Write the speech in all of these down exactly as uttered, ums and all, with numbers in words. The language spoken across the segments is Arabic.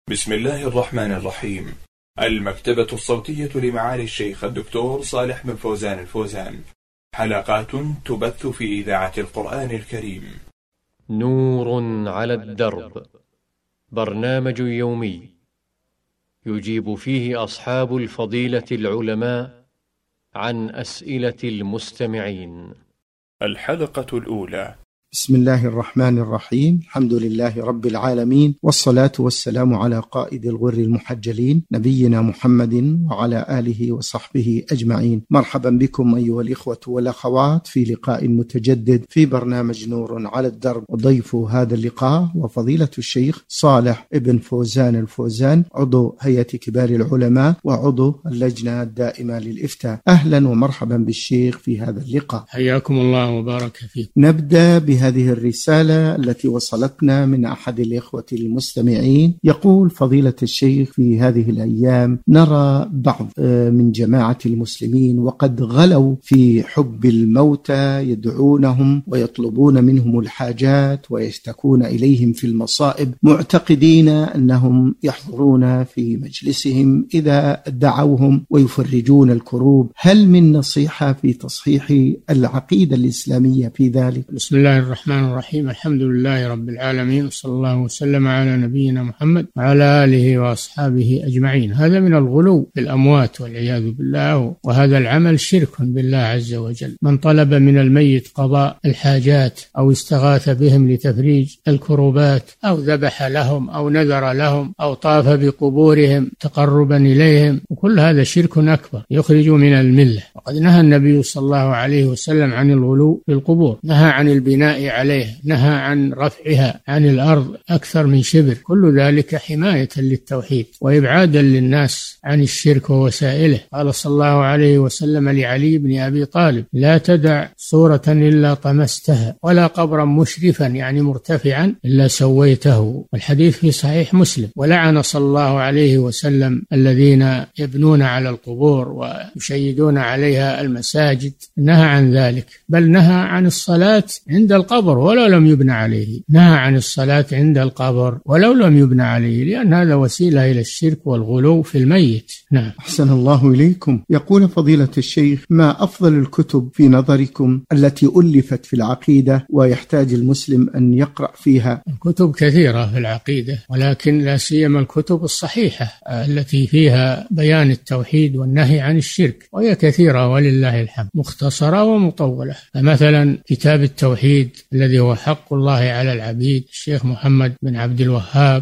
بسم الله الرحمن الرحيم. المكتبة الصوتية لمعالي الشيخ الدكتور صالح بن فوزان الفوزان، حلقات تبث في إذاعة القرآن الكريم. نور على الدرب، برنامج يومي يجيب فيه أصحاب الفضيلة العلماء عن أسئلة المستمعين. الحلقة الأولى. بسم الله الرحمن الرحيم. الحمد لله رب العالمين، والصلاة والسلام على قائد الغر المحجلين نبينا محمد وعلى آله وصحبه أجمعين. مرحبا بكم أيها الإخوة والأخوات في لقاء متجدد في برنامج نور على الدرب. وضيف هذا اللقاء وفضيلة الشيخ صالح بن فوزان الفوزان، عضو هيئة كبار العلماء وعضو اللجنة الدائمة للإفتاء. أهلا ومرحبا بالشيخ في هذا اللقاء. حياكم الله وبارك فيكم. نبدأ بهذه الرسالة التي وصلتنا من أحد الإخوة المستمعين. يقول فضيلة الشيخ: في هذه الأيام نرى بعض من جماعة المسلمين وقد غلوا في حب الموتى، يدعونهم ويطلبون منهم الحاجات ويشتكون إليهم في المصائب، معتقدين أنهم يحضرون في مجلسهم إذا دعوهم ويفرجون الكروب. هل من نصيحة في تصحيح العقيدة الإسلامية في ذلك؟ بسم الله الرحمن الرحيم. الحمد لله رب العالمين، وصلى الله وسلم على نبينا محمد وعلى آله وأصحابه أجمعين. هذا من الغلو في الأموات والعياذ بالله، وهذا العمل شرك بالله عز وجل. من طلب من الميت قضاء الحاجات أو استغاث بهم لتفريج الكروبات أو ذبح لهم أو نذر لهم أو طاف بقبورهم تقربا إليهم، وكل هذا شرك أكبر يخرج من الملة. وقد نهى النبي صلى الله عليه وسلم عن الغلو في القبور، نهى عن البناء عليه، نهى عن رفعها عن الأرض أكثر من شبر. كل ذلك حماية للتوحيد وإبعادا للناس عن الشرك ووسائله. قال صلى الله عليه وسلم لعلي بن أبي طالب: لا تدع صورة إلا طمستها، ولا قبرا مشرفا يعني مرتفعا إلا سويته. والحديث في صحيح مسلم. ولعن صلى الله عليه وسلم الذين يبنون على القبور ويشيدون عليها المساجد، نهى عن ذلك، بل نهى عن الصلاة عند القبر ولو لم يبنى عليه، نهى عن الصلاة عند القبر ولو لم يبنى عليه، لأن هذا وسيلة إلى الشرك والغلو في الميت. نعم. أحسن الله إليكم. يقول فضيلة الشيخ: ما أفضل الكتب في نظركم التي ألفت في العقيدة ويحتاج المسلم أن يقرأ فيها؟ الكتب كثيرة في العقيدة، ولكن لا سيما الكتب الصحيحة التي فيها بيان التوحيد والنهي عن الشرك، وهي كثيرة ولله الحمد، مختصرة ومطولة. فمثلا كتاب التوحيد الذي هو حق الله على العبيد، الشيخ محمد بن عبد الوهاب،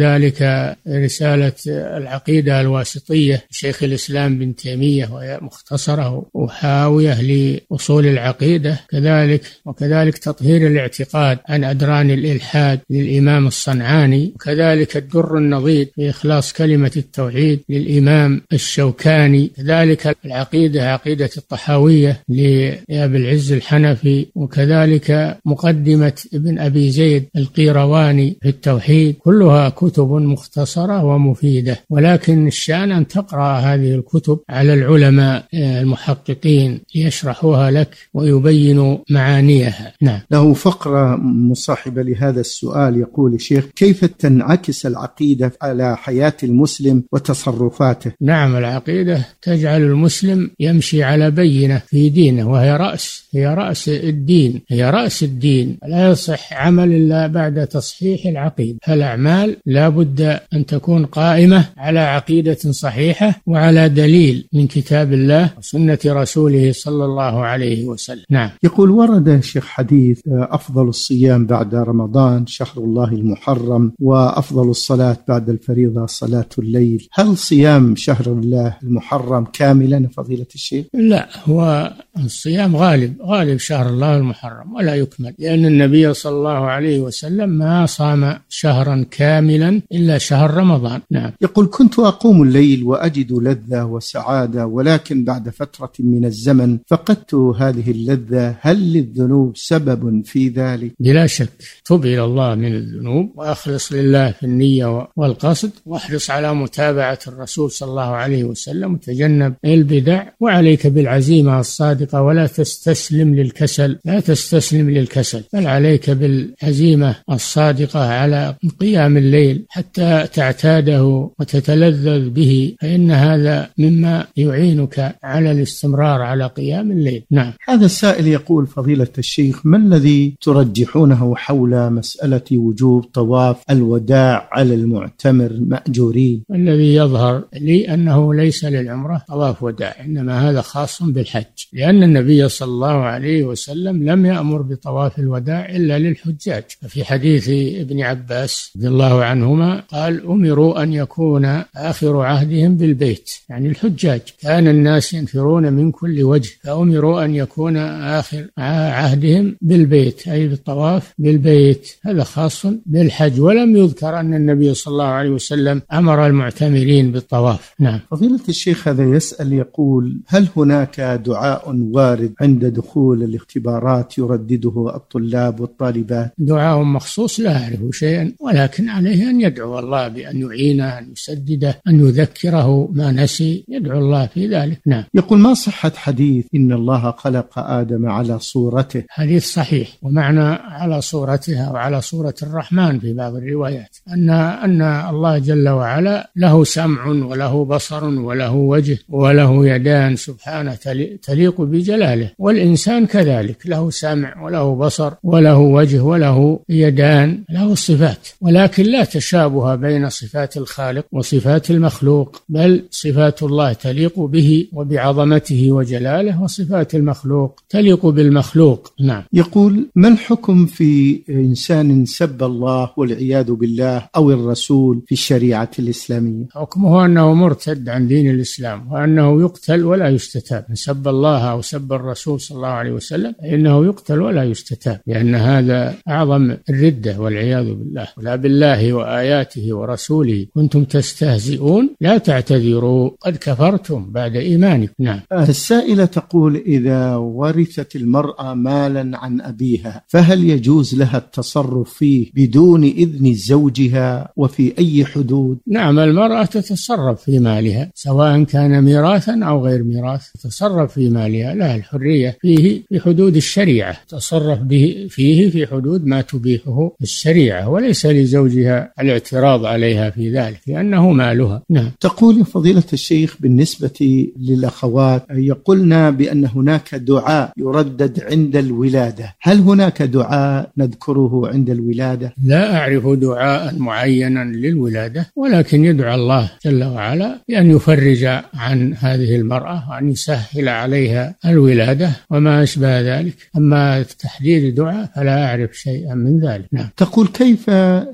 وكذلك رسالة العقيدة الواسطية الشيخ الإسلام بن تيمية، وهي مختصرة وحاوية لأصول العقيدة كذلك، وكذلك تطهير الاعتقاد عن أدران الإلحاد للإمام الصنعاني، وكذلك الدر النضيد في إخلاص كلمة التوحيد للإمام الشوكاني، كذلك العقيدة عقيدة الطحاوية لأبي العز الحنفي، وكذلك مقدمة ابن أبي زيد القيرواني في التوحيد. كلها كتب مختصرة ومفيدة، ولكن الشأن أن تقرأ هذه الكتب على العلماء المحققين ليشرحوها لك ويبينوا معانيها. نعم. له فقرة مصاحبة لهذا السؤال. يقول الشيخ: كيف تنعكس العقيدة على حياة المسلم وتصرفاته؟ نعم، العقيدة تجعل المسلم يمشي على بينة في دينه، وهي رأس هي رأس الدين هي رأس الدين. لا يصح عمل إلا بعد تصحيح العقيدة. فالأعمال لا بد أن تكون قائمة على عقيدة صحيحة وعلى دليل من كتاب الله وسنة رسوله صلى الله عليه وسلم. نعم. يقول: ورد شيخ حديث أفضل الصيام بعد رمضان شهر الله المحرم، وأفضل الصلاة بعد الفريضة صلاة الليل. هل صيام شهر الله المحرم كاملا فضيلة الشيخ؟ لا، هو الصيام غالب غالب شهر الله المحرم ولا يكمل، لأن النبي صلى الله عليه وسلم ما صام شهرا كاملا إلا شهر رمضان. نعم. يقول: كنت أقوم الليل وأجد لذة وسعادة، ولكن بعد فترة من الزمن فقدت هذه اللذة. هل للذنوب سبب في ذلك؟ بلا شك. تب إلى الله من الذنوب وأخلص لله في النية والقصد، واحرص على متابعة الرسول صلى الله عليه وسلم، وتجنب البدع، وعليك بالعزيمة الصادقة الصادقة ولا تستسلم للكسل، لا تستسلم للكسل، بل عليك بالعزيمة الصادقة على قيام الليل حتى تعتاده وتتلذذ به، فإن هذا مما يعينك على الاستمرار على قيام الليل. نعم. هذا السائل يقول: فضيلة الشيخ، ما الذي ترجحونه حول مسألة وجوب طواف الوداع على المعتمر مأجورين؟ الذي يظهر لي أنه ليس للعمرة طواف وداع، إنما هذا خاص بالحج، لأن النبي صلى الله عليه وسلم لم يأمر بطواف الوداع إلا للحجاج. ففي حديث ابن عباس رضي الله عنهما قال: أمروا أن يكون آخر عهدهم بالبيت، يعني الحجاج كان الناس ينفرون من كل وجه، فأمروا أن يكون آخر عهدهم بالبيت، أي بالطواف بالبيت، هذا خاص بالحج، ولم يذكر أن النبي صلى الله عليه وسلم أمر المعتمرين بالطواف. نعم. فضيلة الشيخ هذا يسأل يقول: هل هناك دعاء وارد عند دخول الاختبارات يردده الطلاب والطالبات؟ دعاء مخصوص لا أعرف شيئا، ولكن عليه أن يدعو الله بأن يعينه، أن يسدده، أن يذكره ما نسي، يدعو الله في ذلك. نعم. يقول: ما صحة حديث إن الله خلق آدم على صورته؟ حديث صحيح، ومعنى على صورتها وعلى صورة الرحمن في بعض الروايات أن أن الله جل وعلا له سمع وله بصر وله وجه وله يدان سبحانه تليق بجلاله، والإنسان كذلك له سمع وله بصر وله وجه وله يدان، له صفات، ولكن لا تشابه بين صفات الخالق وصفات المخلوق، بل صفات الله تليق به وبعظمته وجلاله، وصفات المخلوق تليق بالمخلوق. نعم. يقول: ما الحكم في إنسان سب الله والعياذ بالله أو الرسول في الشريعة الإسلامية؟ حكمه أنه مرتد عن دين الإسلام، وأنه يقتل ولا يستتاب. من سب الله أو سب الرسول صلى الله عليه وسلم إنه يقتل ولا يستتاب، لأن هذا أعظم الردة والعياذ بالله. ولا بالله وآياته ورسوله كنتم تستهزئون لا تعتذروا قد كفرتم بعد إيمانكم. نعم. السائلة تقول: إذا ورثت المرأة مالا عن أبيها فهل يجوز لها التصرف فيه بدون إذن زوجها، وفي أي حدود؟ نعم، المرأة تتصرف في مالها سواء كان ميراثا أو غير ميراث، تتصرف في مالها، لها الحرية فيه في حدود الشريعة، تتصرف به فيه في حدود ما تبيحه الشريعة، وليس لزوجها الاعتراض عليها في ذلك لأنه مالها. نعم. تقول فضيلة الشيخ: بالنسبة للأخوات يقولنا بأن هناك دعاء يردد عند الولادة، هل هناك دعاء نذكره عند الولادة؟ لا أعرف دعاء معينا للولادة، ولكن يدعو الله جل وعلا بأن يفرج عن هذه المرأة وأن يسهل عليها الولادة وما أشبه ذلك، أما تحديد دعاء فلا أعرف شيئا من ذلك. نعم. تقول: كيف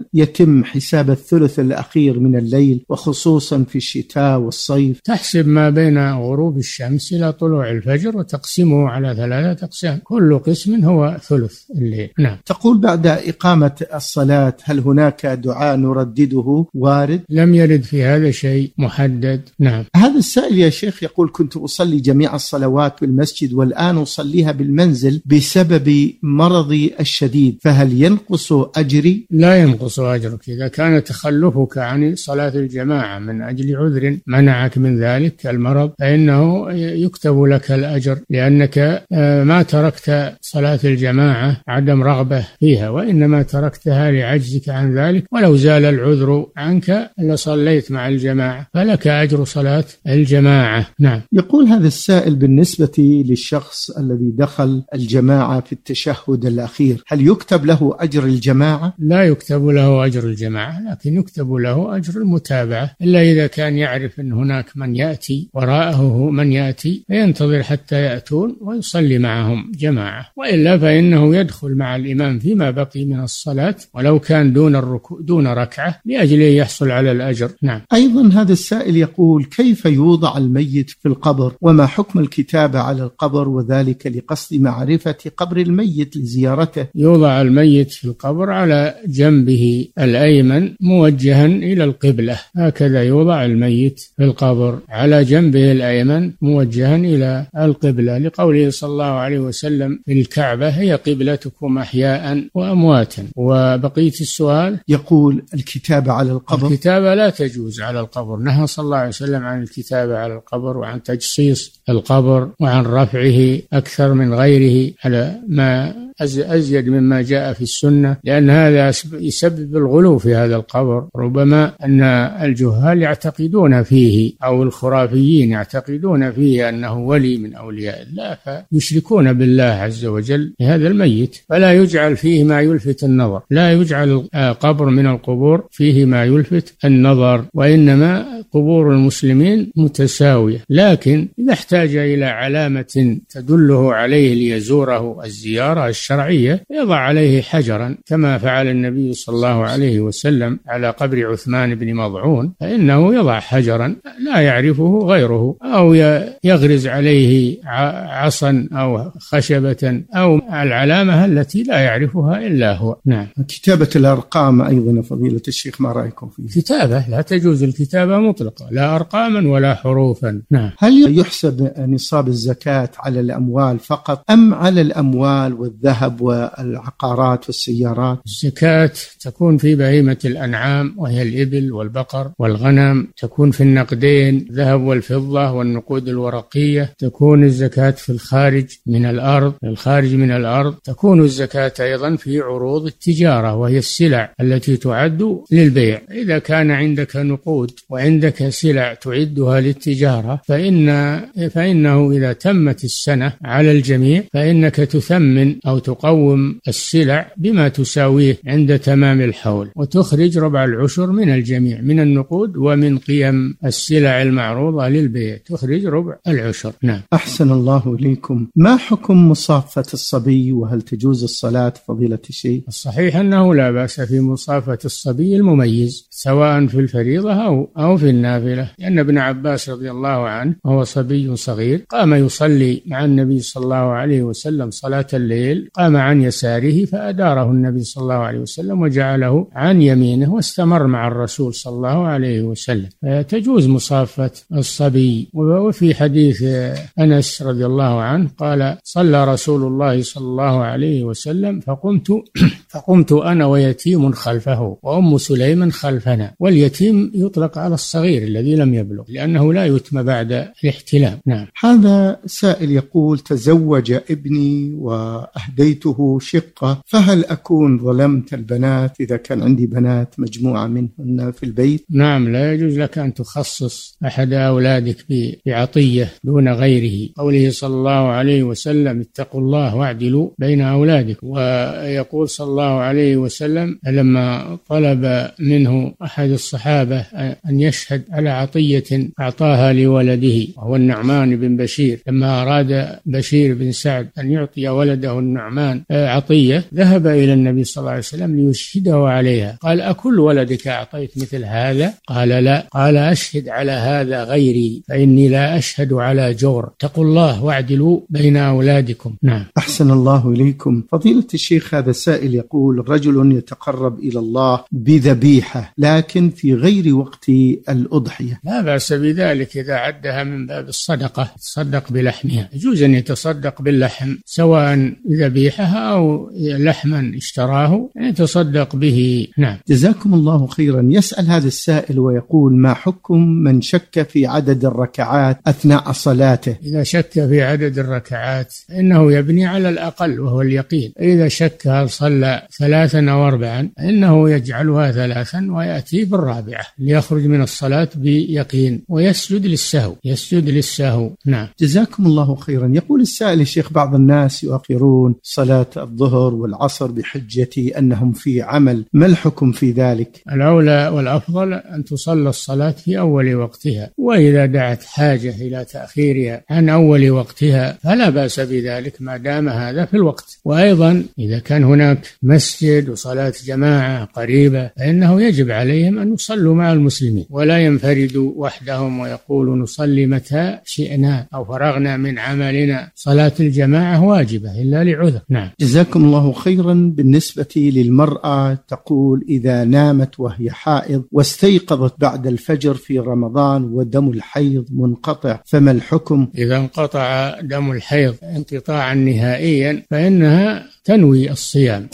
يتم حساب الثلث الأخير من الليل وخصوصا في الشتاء والصيف؟ تحسب ما بين غروب الشمس إلى طلوع الفجر وتقسمه على ثلاثة أقسام، كل قسم هو ثلث الليل. نعم. تقول: بعد إقامة الصلاة هل هناك دعاء نردده وارد؟ لم يرد في هذا شيء محدد. نعم. هذا السائل يا شيخ يقول: كنت أصلي جميع الصلوات بالمسجد والآن أصليها بالمنزل بسبب مرضي الشديد، فهل ينقص أجري؟ لا ينقص أجرك إذا كان تخلفك عن صلاة الجماعة من أجل عذر منعك من ذلك المرض، فإنه يكتب لك الأجر، لأنك ما تركت صلاة الجماعة عدم رغبة فيها، وإنما تركتها لعجزك عن ذلك، ولو زال العذر عنك لصليت مع الجماعة، فلك أجر صلاة الجماعة. نعم. يقول هذا السائل: بالنسبة للشخص الذي دخل الجماعة في التشهد الأخير هل يكتب له أجر الجماعة؟ لا يكتب له أجر الجماعة، لكن يكتب له أجر المتابعة، إلا إذا كان يعرف أن هناك من يأتي وراءه من يأتي فينتظر حتى يأتون ويصلي معهم جماعة، وإلا فإنه يدخل مع الإمام فيما بقي من الصلاة ولو كان دون الركوع دون ركعة لأجل يحصل على الأجر. نعم. أيضا هذا السائل يقول: كيف يوضع الميت في القبر، وما حكم الكتابة على القبر وذلك لقصد معرفة قبر الميت لزيارته؟ يوضع الميت في القبر على جنبه الأيمن موجها إلى القبلة، هكذا يوضع الميت في القبر على جنبه الأيمن موجها إلى القبلة، لقوله صلى الله عليه وسلم: في الكعبة هي قبلتكم أحياء وأمواتا. وبقية السؤال يقول: الكتابة على القبر. الكتابة لا تجوز على القبر، نهى صلى الله عليه وسلم عن الكتابة على القبر وعن تجصيص القبر وعن عن رفعه أكثر من غيره على ما أزيد مما جاء في السنة، لأن هذا يسبب الغلو في هذا القبر. ربما أن الجهال يعتقدون فيه أو الخرافيين يعتقدون فيه أنه ولي من أولياء الله، فيشركون بالله عز وجل بهذا الميت، فلا يجعل فيه ما يلفت النظر، لا يجعل قبر من القبور فيه ما يلفت النظر، وإنما قبور المسلمين متساوية. لكن إذا احتاج إلى علامة تدله عليه ليزوره الزيارة الشرعية يضع عليه حجرا، كما فعل النبي صلى الله عليه وسلم على قبر عثمان بن مضعون، فإنه يضع حجرا لا يعرفه غيره، أو يغرز عليه عصا أو خشبة أو العلامة التي لا يعرفها إلا هو. نعم. كتابة الأرقام أيضا فضيلة الشيخ، ما رأيكم فيه؟ كتابة لا تجوز الكتابة مطلقة، لا أرقاما ولا حروفا. نعم. هل يحسب نصاب الزكاة على الأموال فقط أم على الأموال والذهب والعقارات والسيارات؟ الزكاة تكون في بهيمة الأنعام وهي الإبل والبقر والغنم، تكون في النقدين الذهب والفضة والنقود الورقية، تكون الزكاة في الخارج من الأرض الخارج من الأرض، تكون الزكاة أيضا في عروض التجارة وهي السلع التي تعد للبيع. إذا كان عندك نقود وعندك سلع تعدها للتجارة فإن فإنه إذا تمت السنة على الجميع فإنك تثمن أو تقوم السلع بما تساويه عند تمام الحول، وتخرج ربع العشر من الجميع من النقود ومن قيم السلع المعروضة للبيع، تخرج ربع العشر. نعم. أحسن الله إليكم. ما حكم مصافة الصبي وهل تجوز الصلاة فضيلة الشيخ؟ الصحيح أنه لا بأس في مصافة الصبي المميز سواء في الفريضة أو أو في النافلة، لأن ابن عباس رضي الله عنه وهو صبي صغير قام يصلي مع النبي صلى الله عليه وسلم صلاة الليل، قام عن يساره فأداره النبي صلى الله عليه وسلم وجعله عن يمينه واستمر مع الرسول صلى الله عليه وسلم. فتجوز مصافة الصبي. وفي حديث أنس رضي الله عنه قال: صلى رسول الله صلى الله عليه وسلم فقمت فقمت أنا ويتيم خلفه وأم سليم خلفنا. واليتيم يطلق على الصغير الذي لم يبلغ لأنه لا يتم بعد الاحتلام. نعم. هذا سائل يقول: تزوج ابني وأهديته شقة، فهل أكون ظلمت البنات إذا كان عندي بنات مجموعة منهن في البيت؟ نعم، لا يجوز لك أن تخصص أحد أولادك بعطية دون غيره. قوله صلى الله عليه وسلم: اتقوا الله واعدلوا بين أولادكم. ويقول صلى الله عليه وسلم لما طلب منه أحد الصحابة أن يشهد على عطية أعطاها لولده وهو النعمان بن بشير، لما أراد بشير بن سعد أن يعطي ولده النعمان عطية ذهب إلى النبي صلى الله عليه وسلم ليشهده عليها. قال: أكل ولدك أعطيت مثل هذا؟ قال: لا. قال: أشهد على هذا غيري فإني لا أشهد على جور. اتقوا الله واعدلوا بين أولادكم. نعم. أحسن الله إليكم. فضيلة الشيخ، هذا سائل يقول: رجل يتقرب إلى الله بذبيحة لكن في غير وقت الأضحية. لا بأس بذلك إذا عدها من باب الصدقة، تصدق بلحمها. يجوز أن يتصدق باللحم سواء ذبيحها أو لحما اشتراه يتصدق به. نعم. جزاكم الله خيرا. يسأل هذا السائل ويقول: ما حكم من شك في عدد الركعات أثناء صلاته؟ إذا شك في عدد الركعات إنه يبني على الأقل وهو اليقين. إذا شك هل صلى ثلاثا أو أربعا إنه يجعلها ثلاثا ويأتي بالرابعة ليخرج من الصلاة بيقين ويسجد للسهو يسجد للسهو. نعم. جزاكم الله خيرا. يقول السائل: الشيخ، بعض الناس يؤخرون صلاة الظهر والعصر بحجة أنهم في عمل، ما الحكم في ذلك؟ الأولى والأفضل أن تصلى الصلاة في أول وقتها، وإذا دعت حاجة إلى تأخيرها عن أول وقتها فلا بأس بذلك ما دام هذا في الوقت. وأيضا إذا كان هناك مسجد وصلاة جماعة قريبة فإنه يجب عليهم أن يصلوا مع المسلمين ولا ينفردوا وحدهم ويقولوا نصلي متى شئنا أو فرغنا من عملنا. صلاة الجماعة واجبة إلا لعذر. نعم. جزاكم الله خيرا. بالنسبة للمرأة تقول: إذا نامت وهي حائض واستيقظت بعد الفجر في رمضان ودم الحيض منقطع، فما الحكم؟ إذا انقطع دم الحيض انقطاعا نهائيا فإنها تنوي الصيام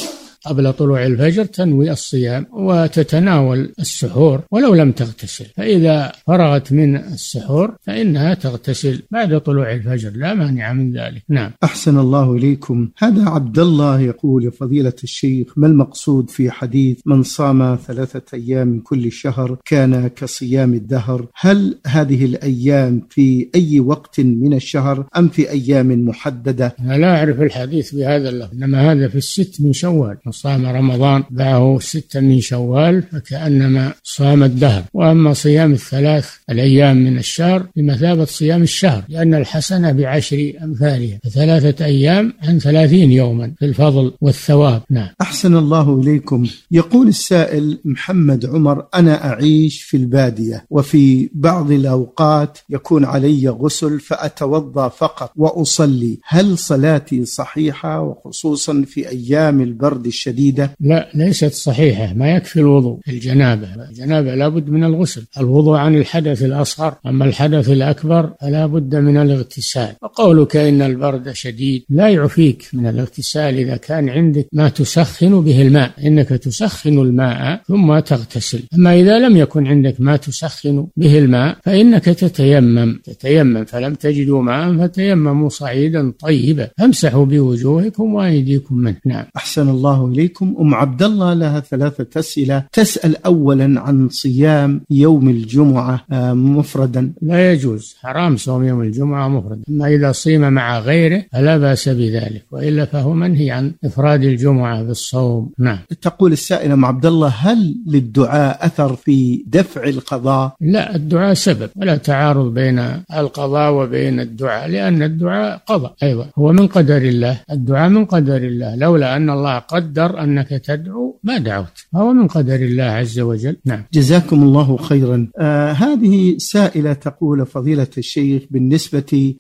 قبل طلوع الفجر تنوي الصيام وتتناول السحور ولو لم تغتسل، فإذا فرغت من السحور فإنها تغتسل بعد طلوع الفجر، لا مانع من ذلك. نعم. أحسن الله إليكم. هذا عبد الله يقول: فضيلة الشيخ، ما المقصود في حديث من صام ثلاثة أيام من كل شهر كان كصيام الدهر؟ هل هذه الأيام في أي وقت من الشهر أم في أيام محددة؟ أنا لا أعرف الحديث بهذا اللفظ، إنما هذا في الست من شوال، من صام رمضان معه ستة من شوال فكأنما صام الدهر. وأما صيام الثلاث الأيام من الشهر بمثابة صيام الشهر، لأن الحسنة بعشر أمثالها، ثلاثة أيام عن ثلاثين يوما في الفضل والثواب. نعم. أحسن الله إليكم. يقول السائل محمد عمر: أنا أعيش في البادية وفي بعض الأوقات يكون علي غسل فأتوضأ فقط وأصلي، هل صلاتي صحيحة وخصوصا في أيام البرد الشديدة؟ لا، ليست صحيحة، ما يكفي الوضوء. الجنابة الجنابة لابد من الغسل، الوضوء عن الحدث الأصغر، أما الحدث الأكبر فلا بد من الاغتسال. وقولك إن البرد شديد لا يعفيك من الاغتسال إذا كان عندك ما تسخن به الماء، إنك تسخن الماء ثم تغتسل. أما إذا لم يكن عندك ما تسخن به الماء فإنك تتيمم تتيمم فلم تجدوا ماء فتيمموا صعيدا طيبا فامسحوا بوجوهكم وأيديكم منه. نعم. أحسن الله إليكم. أم عبد الله لها ثلاثة أسئلة. تسأل أولا عن صيام يوم الجمعة مفردا. لا يجوز، حرام صوم يوم الجمعة مفردا، أما إذا صيم مع غيره فلا بأس بذلك، وإلا فهو منهي عن إفراد الجمعة بالصوم. نعم. تقول السائلة أم عبد الله: هل للدعاء أثر في دفع القضاء؟ لا، الدعاء سبب، ولا تعارض بين القضاء وبين الدعاء، لأن الدعاء قضاء أيضا، هو من قدر الله، الدعاء من قدر الله، لولا أن الله قدر أنك تدعو ما دعوت، هو من قدر الله عز وجل. نعم. جزاكم الله خيرا. آه هذه سائلة تقول: فضيلة الشيخ، بالنسبة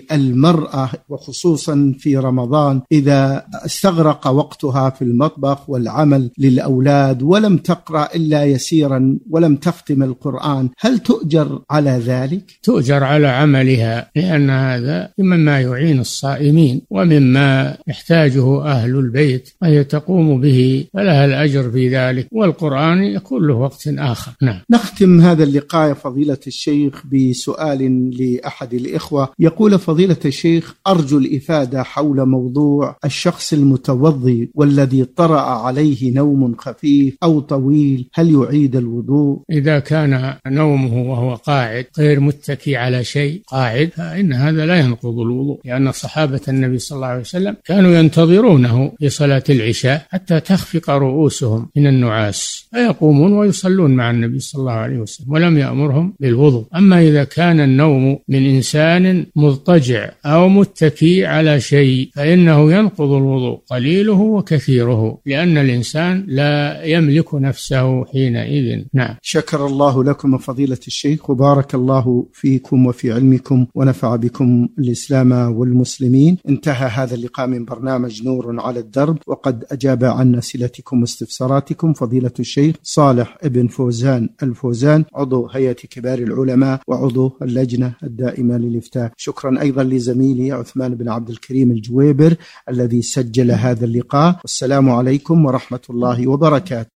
للمرأة وخصوصا في رمضان إذا استغرق وقتها في المطبخ والعمل للأولاد ولم تقرأ إلا يسيرا ولم تختم القرآن، هل تؤجر على ذلك؟ تؤجر على عملها، لأن هذا مما يعين الصائمين ومما يحتاجه أهل البيت وهي تقوم به، فلها الأجر في ذلك، والقرآن يكون له وقت آخر. نعم. نختم هذا اللقاء فضيلة الشيخ بسؤال لأحد الإخوة. يقول: فضيلة الشيخ، أرجو الإفادة حول موضوع الشخص المتوضي والذي طرأ عليه نوم خفيف أو طويل، هل يعيد الوضوء؟ إذا كان نومه وهو قاعد غير متكي على شيء، قاعد، فإن هذا لا ينقض الوضوء، لأن صحابة النبي صلى الله عليه وسلم كانوا ينتظرونه في صلاة العشاء حتى تخفق رؤوسهم من النعاس فيقومون ويصلون مع النبي صلى الله عليه وسلم ولم يأمرهم بالوضوء. أما إذا كان النوم من إنسان مضطجع أو متكي على شيء فإنه ينقض الوضوء قليله وكثيره، لأن الإنسان لا يملك نفسه حينئذ. نعم. شكر الله لكم فضيلة الشيخ، وبارك الله فيكم وفي علمكم ونفع بكم الإسلام والمسلمين. انتهى هذا اللقاء من برنامج نور على الدرب، وقد أجاب عن أسئلتكم واستفساراتكم فضيلة الشيخ صالح ابن فوزان الفوزان، عضو هيئة كبار العلماء وعضو اللجنة الدائمة للإفتاء. شكرا أيضا لزميلي عثمان بن عبد الكريم الجويبر الذي سجل هذا اللقاء. والسلام عليكم ورحمة الله وبركاته.